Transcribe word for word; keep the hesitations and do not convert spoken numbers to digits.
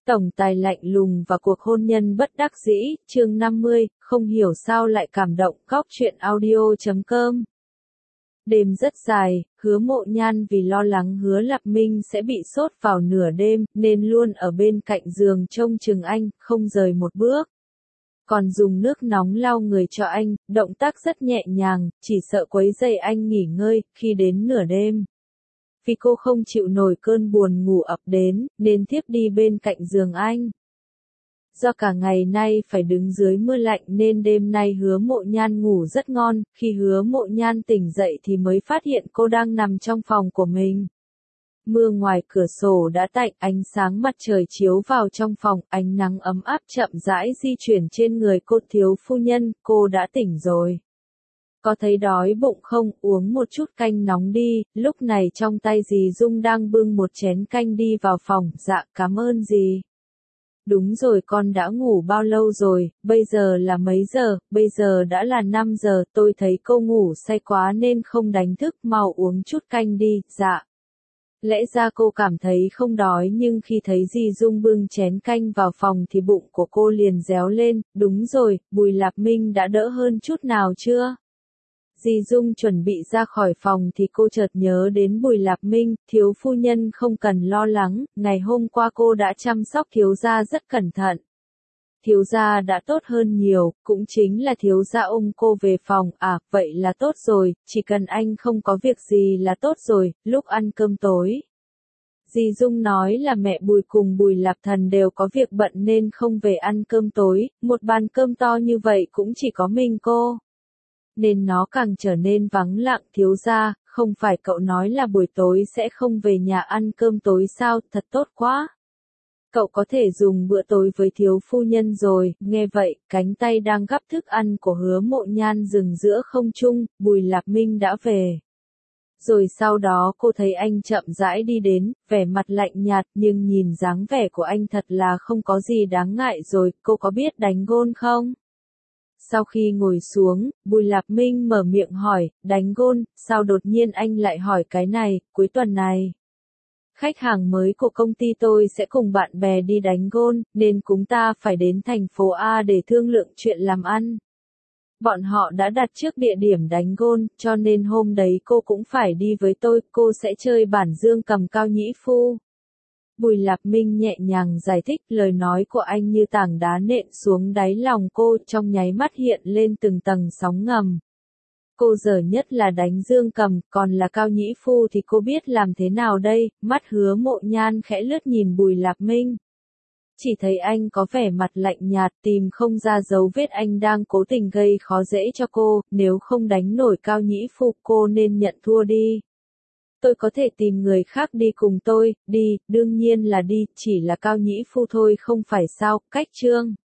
Tổng tài lạnh lùng và cuộc hôn nhân bất đắc dĩ, chương năm mươi, không hiểu sao lại cảm động, góc truyện audio chấm com. Đêm rất dài, Hứa Mộ Nhan vì lo lắng Hứa Lạp Minh sẽ bị sốt vào nửa đêm, nên luôn ở bên cạnh giường trông chừng anh, không rời một bước. Còn dùng nước nóng lau người cho anh, động tác rất nhẹ nhàng, chỉ sợ quấy rầy anh nghỉ ngơi, khi đến nửa đêm. Vì cô không chịu nổi cơn buồn ngủ ập đến, nên thiếp đi bên cạnh giường anh. Do cả ngày nay phải đứng dưới mưa lạnh nên đêm nay Hứa Mộ Nhan ngủ rất ngon, khi Hứa Mộ Nhan tỉnh dậy thì mới phát hiện cô đang nằm trong phòng của mình. Mưa ngoài cửa sổ đã tạnh, ánh sáng mặt trời chiếu vào trong phòng, ánh nắng ấm áp chậm rãi di chuyển trên người cô. Thiếu phu nhân, cô đã tỉnh rồi. Có thấy đói bụng không, uống một chút canh nóng đi. Lúc này trong tay dì Dung đang bưng một chén canh đi vào phòng. Dạ, cảm ơn dì. Đúng rồi, con đã ngủ bao lâu rồi, bây giờ là mấy giờ, bây giờ đã là năm giờ, tôi thấy cô ngủ say quá nên không đánh thức, mau uống chút canh đi. Dạ. Lẽ ra cô cảm thấy không đói nhưng khi thấy dì Dung bưng chén canh vào phòng thì bụng của cô liền réo lên. Đúng rồi, Bùi Lạp Minh đã đỡ hơn chút nào chưa? Dì Dung chuẩn bị ra khỏi phòng thì cô chợt nhớ đến Bùi Lạp Minh. Thiếu phu nhân không cần lo lắng, ngày hôm qua cô đã chăm sóc thiếu gia rất cẩn thận. Thiếu gia đã tốt hơn nhiều, cũng chính là thiếu gia ôm cô về phòng. À, vậy là tốt rồi, chỉ cần anh không có việc gì là tốt rồi. Lúc ăn cơm tối, dì Dung nói là mẹ Bùi cùng Bùi Lạp Thần đều có việc bận nên không về ăn cơm tối, một bàn cơm to như vậy cũng chỉ có mình cô. Nên nó càng trở nên vắng lặng. Thiếu gia, không phải cậu nói là buổi tối sẽ không về nhà ăn cơm tối sao, thật tốt quá. Cậu có thể dùng bữa tối với thiếu phu nhân rồi. Nghe vậy, cánh tay đang gắp thức ăn của Hứa Mộ Nhan dừng giữa không trung. Bùi Lạp Minh đã về. Rồi sau đó cô thấy anh chậm rãi đi đến, vẻ mặt lạnh nhạt nhưng nhìn dáng vẻ của anh thật là không có gì đáng ngại rồi. Cô có biết đánh gôn không? Sau khi ngồi xuống, Bùi Lạp Minh mở miệng hỏi, đánh gôn, sao đột nhiên anh lại hỏi cái này? Cuối tuần này, khách hàng mới của công ty tôi sẽ cùng bạn bè đi đánh gôn, nên chúng ta phải đến thành phố A để thương lượng chuyện làm ăn. Bọn họ đã đặt trước địa điểm đánh gôn, cho nên hôm đấy cô cũng phải đi với tôi, cô sẽ chơi bản dương cầm cao nhĩ phu. Bùi Lạp Minh nhẹ nhàng giải thích, lời nói của anh như tảng đá nện xuống đáy lòng cô, trong nháy mắt hiện lên từng tầng sóng ngầm. Cô dở nhất là đánh dương cầm, còn là cao nhĩ phu thì cô biết làm thế nào đây? Mắt Hứa Mộ Nhan khẽ lướt nhìn Bùi Lạp Minh. Chỉ thấy anh có vẻ mặt lạnh nhạt, tìm không ra dấu vết anh đang cố tình gây khó dễ cho cô. Nếu không đánh nổi cao nhĩ phu, cô nên nhận thua đi. Tôi có thể tìm người khác đi cùng tôi. Đi, đương nhiên là đi, chỉ là cao nhĩ phu thôi không phải sao? Cách chương